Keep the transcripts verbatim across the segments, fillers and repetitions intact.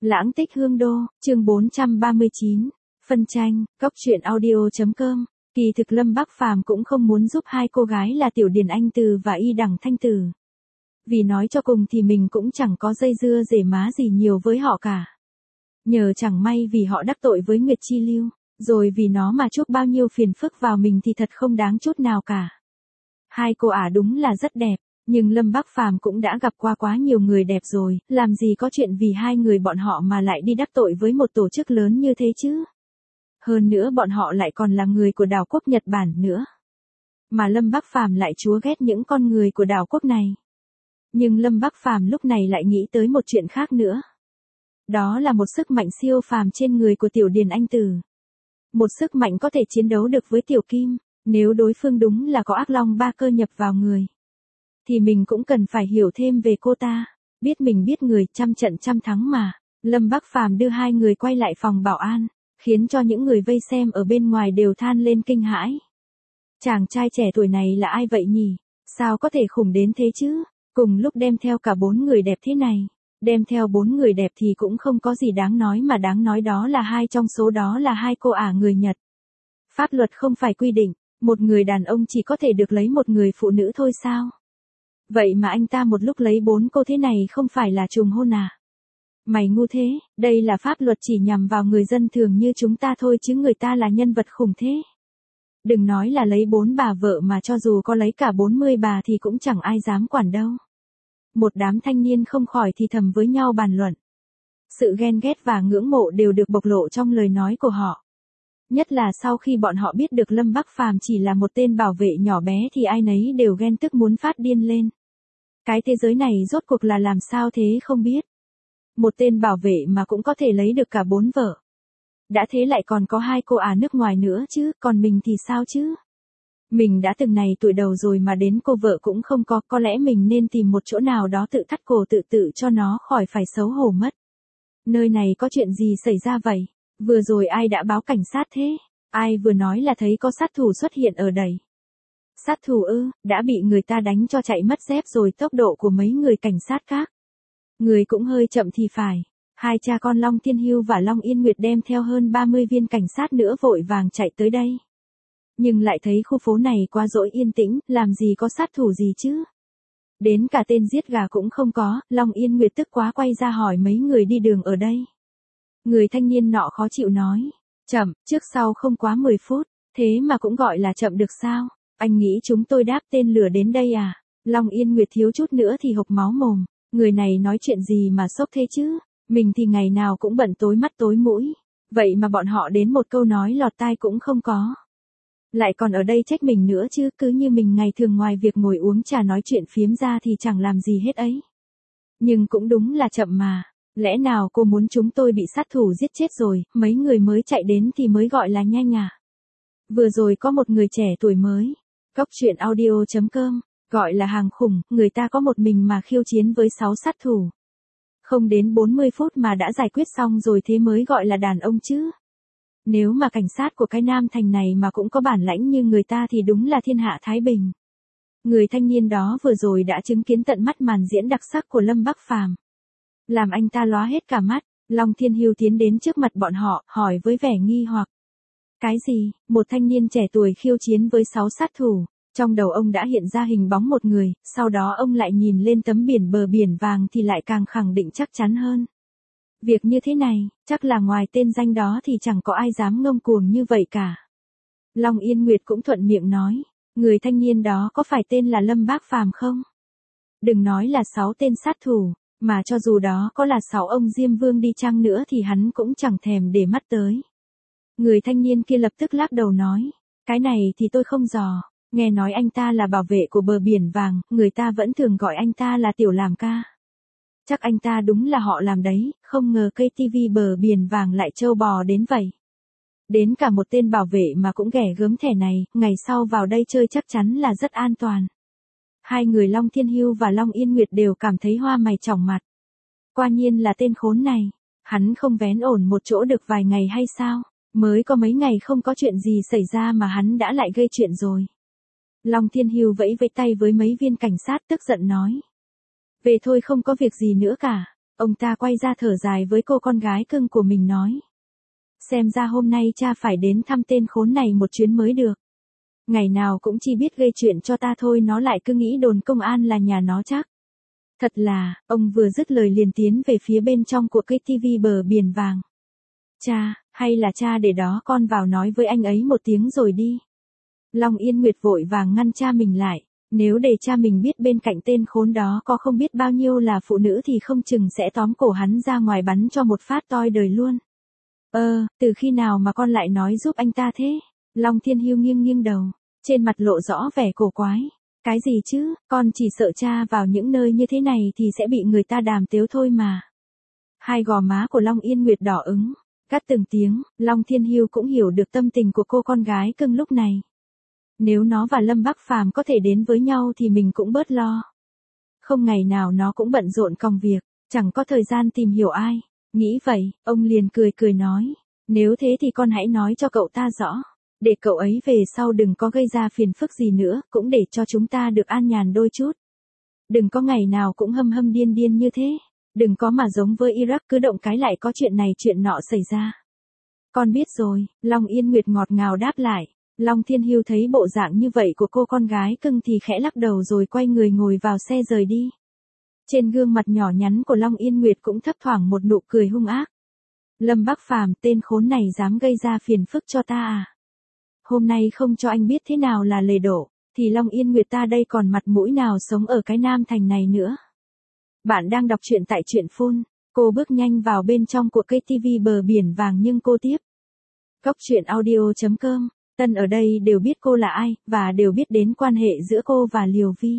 Lãng tích hương đô, chương bốn trăm ba mươi chín, phân tranh, cóc truyện audio.com. Kỳ thực Lâm Bắc Phàm cũng không muốn giúp hai cô gái là Tiểu Điền Anh Từ và Y Đằng Thanh Từ. Vì nói cho cùng thì mình cũng chẳng có dây dưa rể má gì nhiều với họ cả. Nhờ chẳng may vì họ đắc tội với Nguyệt Chi Lưu, rồi vì nó mà chuốc bao nhiêu phiền phức vào mình thì thật không đáng chút nào cả. Hai cô ả đúng là rất đẹp, nhưng Lâm Bắc Phàm cũng đã gặp qua quá nhiều người đẹp rồi, làm gì có chuyện vì hai người bọn họ mà lại đi đắc tội với một tổ chức lớn như thế chứ. Hơn nữa bọn họ lại còn là người của đảo quốc Nhật Bản nữa. Mà Lâm Bắc Phàm lại chúa ghét những con người của đảo quốc này. Nhưng Lâm Bắc Phàm lúc này lại nghĩ tới một chuyện khác nữa. Đó là một sức mạnh siêu phàm trên người của Tiểu Điền Anh Từ. Một sức mạnh có thể chiến đấu được với Tiểu Kim, nếu đối phương đúng là có ác long ba cơ nhập vào người. Thì mình cũng cần phải hiểu thêm về cô ta, biết mình biết người, trăm trận trăm thắng mà. Lâm Bắc Phàm đưa hai người quay lại phòng bảo an, khiến cho những người vây xem ở bên ngoài đều than lên kinh hãi. Chàng trai trẻ tuổi này là ai vậy nhỉ? Sao có thể khủng đến thế chứ? Cùng lúc đem theo cả bốn người đẹp thế này. Đem theo bốn người đẹp thì cũng không có gì đáng nói, mà đáng nói đó là hai trong số đó là hai cô ả người Nhật. Pháp luật không phải quy định, một người đàn ông chỉ có thể được lấy một người phụ nữ thôi sao? Vậy mà anh ta một lúc lấy bốn cô thế này không phải là trùng hôn à? Mày ngu thế, đây là pháp luật chỉ nhằm vào người dân thường như chúng ta thôi chứ người ta là nhân vật khủng thế. Đừng nói là lấy bốn bà vợ mà cho dù có lấy cả bốn mươi bà thì cũng chẳng ai dám quản đâu. Một đám thanh niên không khỏi thì thầm với nhau bàn luận. Sự ghen ghét và ngưỡng mộ đều được bộc lộ trong lời nói của họ. Nhất là sau khi bọn họ biết được Lâm Bắc Phàm chỉ là một tên bảo vệ nhỏ bé thì ai nấy đều ghen tức muốn phát điên lên. Cái thế giới này rốt cuộc là làm sao thế không biết. Một tên bảo vệ mà cũng có thể lấy được cả bốn vợ. Đã thế lại còn có hai cô ả nước ngoài nữa chứ, còn mình thì sao chứ? Mình đã từng này tuổi đầu rồi mà đến cô vợ cũng không có, có lẽ mình nên tìm một chỗ nào đó tự thắt cổ tự tự cho nó khỏi phải xấu hổ mất. Nơi này có chuyện gì xảy ra vậy? Vừa rồi ai đã báo cảnh sát thế? Ai vừa nói là thấy có sát thủ xuất hiện ở đây? Sát thủ ư, đã bị người ta đánh cho chạy mất dép rồi. Tốc độ của mấy người cảnh sát khác. Người cũng hơi chậm thì phải. Hai cha con Long Thiên Hưu và Long Yên Nguyệt đem theo hơn ba mươi viên cảnh sát nữa vội vàng chạy tới đây. Nhưng lại thấy khu phố này quá dỗi yên tĩnh, làm gì có sát thủ gì chứ? Đến cả tên giết gà cũng không có. Long Yên Nguyệt tức quá quay ra hỏi mấy người đi đường ở đây. Người thanh niên nọ khó chịu nói. Chậm, trước sau không quá mười phút, thế mà cũng gọi là chậm được sao? Anh nghĩ chúng tôi đáp tên lửa đến đây à? Long Yên Nguyệt thiếu chút nữa thì hộc máu mồm. Người này nói chuyện gì mà sốc thế chứ? Mình thì ngày nào cũng bận tối mắt tối mũi. Vậy mà bọn họ đến một câu nói lọt tai cũng không có. Lại còn ở đây trách mình nữa chứ, cứ như mình ngày thường ngoài việc ngồi uống trà nói chuyện phiếm ra thì chẳng làm gì hết ấy. Nhưng cũng đúng là chậm mà. Lẽ nào cô muốn chúng tôi bị sát thủ giết chết rồi, mấy người mới chạy đến thì mới gọi là nhanh à? Vừa rồi có một người trẻ tuổi mới. Cóc truyện audio.com. Gọi là hàng khủng, người ta có một mình mà khiêu chiến với sáu sát thủ. Không đến bốn mươi phút mà đã giải quyết xong rồi, thế mới gọi là đàn ông chứ. Nếu mà cảnh sát của cái Nam Thành này mà cũng có bản lãnh như người ta thì đúng là thiên hạ thái bình. Người thanh niên đó vừa rồi đã chứng kiến tận mắt màn diễn đặc sắc của Lâm Bắc Phàm. Làm anh ta lóa hết cả mắt. Long Thiên Hưu tiến đến trước mặt bọn họ, hỏi với vẻ nghi hoặc. Cái gì? Một thanh niên trẻ tuổi khiêu chiến với sáu sát thủ. Trong đầu ông đã hiện ra hình bóng một người, sau đó ông lại nhìn lên tấm biển bờ biển vàng thì lại càng khẳng định chắc chắn hơn. Việc như thế này, chắc là ngoài tên danh đó thì chẳng có ai dám ngông cuồng như vậy cả. Long Yên Nguyệt cũng thuận miệng nói, người thanh niên đó có phải tên là Lâm Bắc Phàm không? Đừng nói là sáu tên sát thủ, mà cho dù đó có là sáu ông Diêm Vương đi chăng nữa thì hắn cũng chẳng thèm để mắt tới. Người thanh niên kia lập tức lắc đầu nói, cái này thì tôi không dò. Nghe nói anh ta là bảo vệ của bờ biển vàng, người ta vẫn thường gọi anh ta là Tiểu Làm Ca. Chắc anh ta đúng là họ làm đấy, không ngờ cây tivi bờ biển vàng lại trâu bò đến vậy. Đến cả một tên bảo vệ mà cũng ghẻ gớm thẻ này, ngày sau vào đây chơi chắc chắn là rất an toàn. Hai người Long Thiên Hưu và Long Yên Nguyệt đều cảm thấy hoa mày chỏng mặt. Quả nhiên là tên khốn này, hắn không vén ổn một chỗ được vài ngày hay sao? Mới có mấy ngày không có chuyện gì xảy ra mà hắn đã lại gây chuyện rồi. Long Thiên Hưu vẫy vẫy tay với mấy viên cảnh sát tức giận nói. Về thôi, không có việc gì nữa cả. Ông ta quay ra thở dài với cô con gái cưng của mình nói. Xem ra hôm nay cha phải đến thăm tên khốn này một chuyến mới được. Ngày nào cũng chỉ biết gây chuyện cho ta thôi, nó lại cứ nghĩ đồn công an là nhà nó chắc. Thật là, ông vừa dứt lời liền tiến về phía bên trong của cái tivi bờ biển vàng. Cha, hay là cha để đó con vào nói với anh ấy một tiếng rồi đi. Long Yên Nguyệt vội vàng ngăn cha mình lại. Nếu để cha mình biết bên cạnh tên khốn đó có không biết bao nhiêu là phụ nữ thì không chừng sẽ tóm cổ hắn ra ngoài bắn cho một phát toi đời luôn. Ơ, từ khi nào mà con lại nói giúp anh ta thế? Long Thiên Hưu nghiêng nghiêng đầu, trên mặt lộ rõ vẻ cổ quái. Cái gì chứ, con chỉ sợ cha vào những nơi như thế này thì sẽ bị người ta đàm tiếu thôi mà. Hai gò má của Long Yên Nguyệt đỏ ứng, cắt từng tiếng, Long Thiên Hưu cũng hiểu được tâm tình của cô con gái cưng lúc này. Nếu nó và Lâm Bắc Phàm có thể đến với nhau thì mình cũng bớt lo. Không ngày nào nó cũng bận rộn công việc, chẳng có thời gian tìm hiểu ai. Nghĩ vậy, ông liền cười cười nói, nếu thế thì con hãy nói cho cậu ta rõ, để cậu ấy về sau đừng có gây ra phiền phức gì nữa, cũng để cho chúng ta được an nhàn đôi chút. Đừng có ngày nào cũng hâm hâm điên điên như thế, đừng có mà giống với Iraq cứ động cái lại có chuyện này chuyện nọ xảy ra. Con biết rồi, Long Yên Nguyệt ngọt ngào đáp lại. Long Thiên Hưu thấy bộ dạng như vậy của cô con gái cưng thì khẽ lắc đầu rồi quay người ngồi vào xe rời đi. Trên gương mặt nhỏ nhắn của Long Yên Nguyệt cũng thấp thoảng một nụ cười hung ác. Lâm Bắc Phàm, tên khốn này dám gây ra phiền phức cho ta à? Hôm nay không cho anh biết thế nào là lề đổ, thì Long Yên Nguyệt ta đây còn mặt mũi nào sống ở cái Nam Thành này nữa. Bạn đang đọc truyện tại truyện phun, cô bước nhanh vào bên trong của cây tivi bờ biển vàng nhưng cô tiếp. Góc truyện audio chấm com. Tân ở đây đều biết cô là ai, và đều biết đến quan hệ giữa cô và Liều Vi.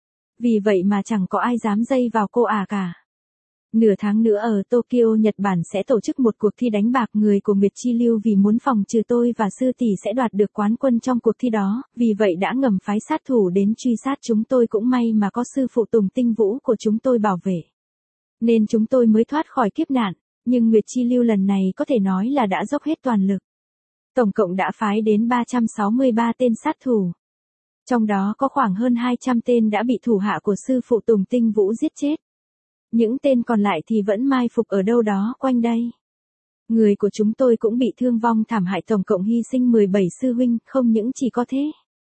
Vì vậy mà chẳng có ai dám dây vào cô à cả. Nửa tháng nữa ở Tokyo, Nhật Bản sẽ tổ chức một cuộc thi đánh bạc, người của Nguyệt Chi Lưu vì muốn phòng trừ tôi và sư tỷ sẽ đoạt được quán quân trong cuộc thi đó, vì vậy đã ngầm phái sát thủ đến truy sát chúng tôi, cũng may mà có sư phụ Tùng Tinh Vũ của chúng tôi bảo vệ. Nên chúng tôi mới thoát khỏi kiếp nạn, nhưng Nguyệt Chi Lưu lần này có thể nói là đã dốc hết toàn lực. Tổng cộng đã phái đến ba trăm sáu mươi ba tên sát thủ. Trong đó có khoảng hơn hai trăm tên đã bị thủ hạ của sư phụ Tùng Tinh Vũ giết chết. Những tên còn lại thì vẫn mai phục ở đâu đó quanh đây. Người của chúng tôi cũng bị thương vong thảm hại, tổng cộng hy sinh mười bảy sư huynh, không những chỉ có thế.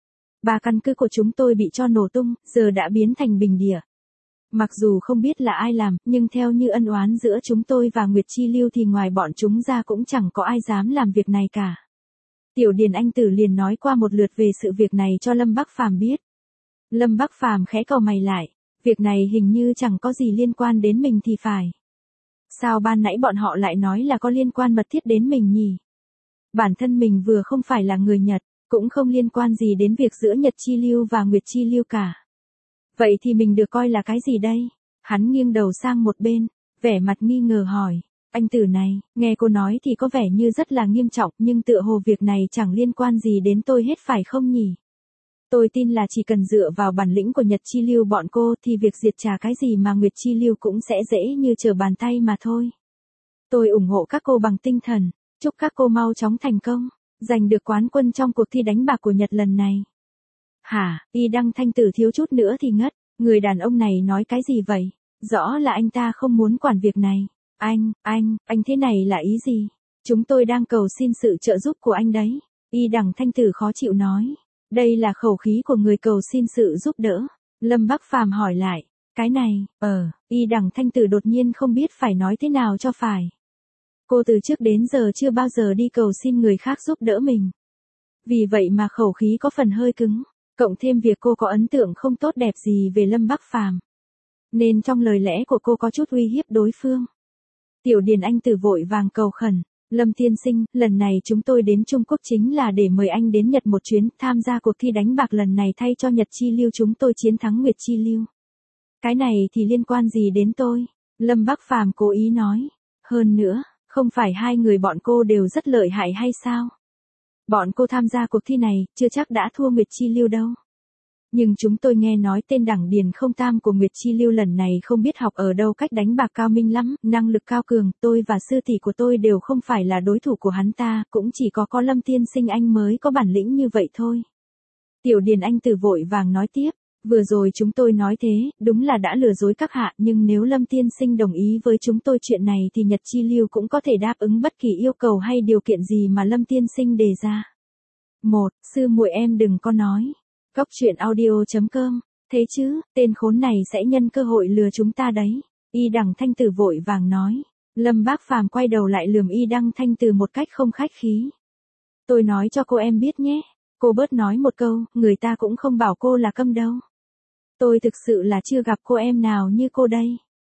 Ba căn cứ của chúng tôi bị cho nổ tung, giờ đã biến thành bình địa. Mặc dù không biết là ai làm, nhưng theo như ân oán giữa chúng tôi và Nguyệt Chi Lưu thì ngoài bọn chúng ra cũng chẳng có ai dám làm việc này cả. Tiểu Điền Anh Tử liền nói qua một lượt về sự việc này cho Lâm Bắc Phàm biết. Lâm Bắc Phàm khẽ cau mày lại, việc này hình như chẳng có gì liên quan đến mình thì phải. Sao ban nãy bọn họ lại nói là có liên quan mật thiết đến mình nhỉ? Bản thân mình vừa không phải là người Nhật, cũng không liên quan gì đến việc giữa Nhật Chi Lưu và Nguyệt Chi Lưu cả. Vậy thì mình được coi là cái gì đây? Hắn nghiêng đầu sang một bên, vẻ mặt nghi ngờ hỏi. Anh Tử này, nghe cô nói thì có vẻ như rất là nghiêm trọng, nhưng tựa hồ việc này chẳng liên quan gì đến tôi hết phải không nhỉ? Tôi tin là chỉ cần dựa vào bản lĩnh của Nhật Chi Lưu bọn cô thì việc diệt trà cái gì mà Nguyệt Chi Lưu cũng sẽ dễ như trở bàn tay mà thôi. Tôi ủng hộ các cô bằng tinh thần, chúc các cô mau chóng thành công, giành được quán quân trong cuộc thi đánh bạc của Nhật lần này. Hả, Y Đăng Thanh Tử thiếu chút nữa thì ngất, người đàn ông này nói cái gì vậy? Rõ là anh ta không muốn quản việc này. Anh, anh, anh thế này là ý gì? Chúng tôi đang cầu xin sự trợ giúp của anh đấy. Y Đằng Thanh Tử khó chịu nói. Đây là khẩu khí của người cầu xin sự giúp đỡ. Lâm Bắc Phàm hỏi lại. Cái này, ờ, Y Đằng Thanh Tử đột nhiên không biết phải nói thế nào cho phải. Cô từ trước đến giờ chưa bao giờ đi cầu xin người khác giúp đỡ mình. Vì vậy mà khẩu khí có phần hơi cứng. Cộng thêm việc cô có ấn tượng không tốt đẹp gì về Lâm Bắc Phàm, nên trong lời lẽ của cô có chút uy hiếp đối phương. Tiểu Điền Anh Tử vội vàng cầu khẩn. Lâm tiên sinh, lần này chúng tôi đến Trung Quốc chính là để mời anh đến Nhật một chuyến, tham gia cuộc thi đánh bạc lần này thay cho Nhật Chi Lưu chúng tôi chiến thắng Nguyệt Chi Lưu. Cái này thì liên quan gì đến tôi? Lâm Bắc Phàm cố ý nói. Hơn nữa, không phải hai người bọn cô đều rất lợi hại hay sao? Bọn cô tham gia cuộc thi này, chưa chắc đã thua Nguyệt Chi Lưu đâu. Nhưng chúng tôi nghe nói tên Đẳng Điền Không Tam của Nguyệt Chi Lưu lần này không biết học ở đâu cách đánh bạc cao minh lắm, năng lực cao cường, tôi và sư tỷ của tôi đều không phải là đối thủ của hắn ta, cũng chỉ có có Lâm tiên sinh anh mới có bản lĩnh như vậy thôi. Tiểu Điền Anh Tử vội vàng nói tiếp, Vừa rồi chúng tôi nói thế, đúng là đã lừa dối các hạ, nhưng nếu Lâm tiên sinh đồng ý với chúng tôi chuyện này thì Nhật Chi Lưu cũng có thể đáp ứng bất kỳ yêu cầu hay điều kiện gì mà Lâm tiên sinh đề ra. Một, sư muội em đừng có nói. Cóc truyện audio chấm com, thế chứ, tên khốn này sẽ nhân cơ hội lừa chúng ta đấy. Y Đằng Thanh Từ vội vàng nói. Lâm Bác Phàm quay đầu lại lườm Y Đăng Thanh Từ một cách không khách khí. Tôi nói cho cô em biết nhé. Cô bớt nói một câu, người ta cũng không bảo cô là câm đâu. Tôi thực sự là chưa gặp cô em nào như cô đây.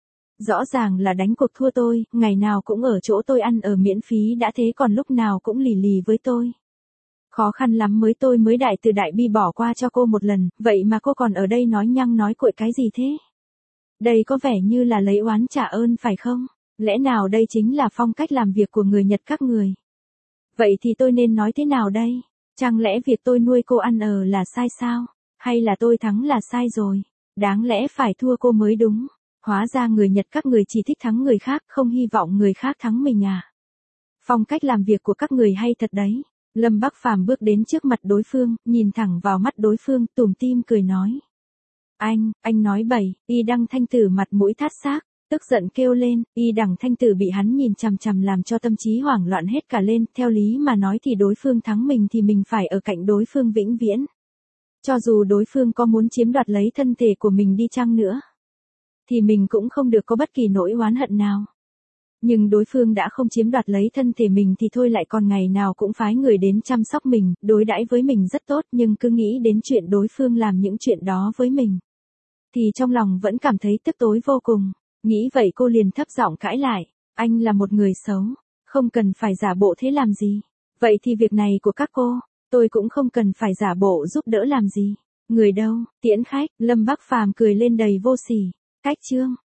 Rõ ràng là đánh cuộc thua tôi, ngày nào cũng ở chỗ tôi ăn ở miễn phí đã thế còn lúc nào cũng lì lì với tôi. Khó khăn lắm mới tôi mới đại từ đại bi bỏ qua cho cô một lần, vậy mà cô còn ở đây nói nhăng nói cuội cái gì thế? Đây có vẻ như là lấy oán trả ơn phải không? Lẽ nào đây chính là phong cách làm việc của người Nhật các người? Vậy thì tôi nên nói thế nào đây? Chẳng lẽ việc tôi nuôi cô ăn ở là sai sao? Hay là tôi thắng là sai rồi? Đáng lẽ phải thua cô mới đúng. Hóa ra người Nhật các người chỉ thích thắng người khác, không hy vọng người khác thắng mình à? Phong cách làm việc của các người hay thật đấy. Lâm Bắc Phàm bước đến trước mặt đối phương, nhìn thẳng vào mắt đối phương, tủm tỉm cười nói. Anh, anh nói bậy. Y Đăng Thanh Tử mặt mũi thát xác, tức giận kêu lên. Y Đằng Thanh Tử bị hắn nhìn chằm chằm làm cho tâm trí hoảng loạn hết cả lên. Theo lý mà nói thì đối phương thắng mình thì mình phải ở cạnh đối phương vĩnh viễn. Cho dù đối phương có muốn chiếm đoạt lấy thân thể của mình đi chăng nữa, thì mình cũng không được có bất kỳ nỗi oán hận nào. Nhưng đối phương đã không chiếm đoạt lấy thân thể mình thì thôi lại còn ngày nào cũng phái người đến chăm sóc mình, đối đãi với mình rất tốt, nhưng cứ nghĩ đến chuyện đối phương làm những chuyện đó với mình, thì trong lòng vẫn cảm thấy tức tối vô cùng. Nghĩ vậy cô liền thấp giọng cãi lại. Anh là một người xấu, không cần phải giả bộ thế làm gì. Vậy thì việc này của các cô, tôi cũng không cần phải giả bộ giúp đỡ làm gì. Người đâu, tiễn khách, Lâm Bắc Phàm cười lên đầy vô sỉ. Cách chương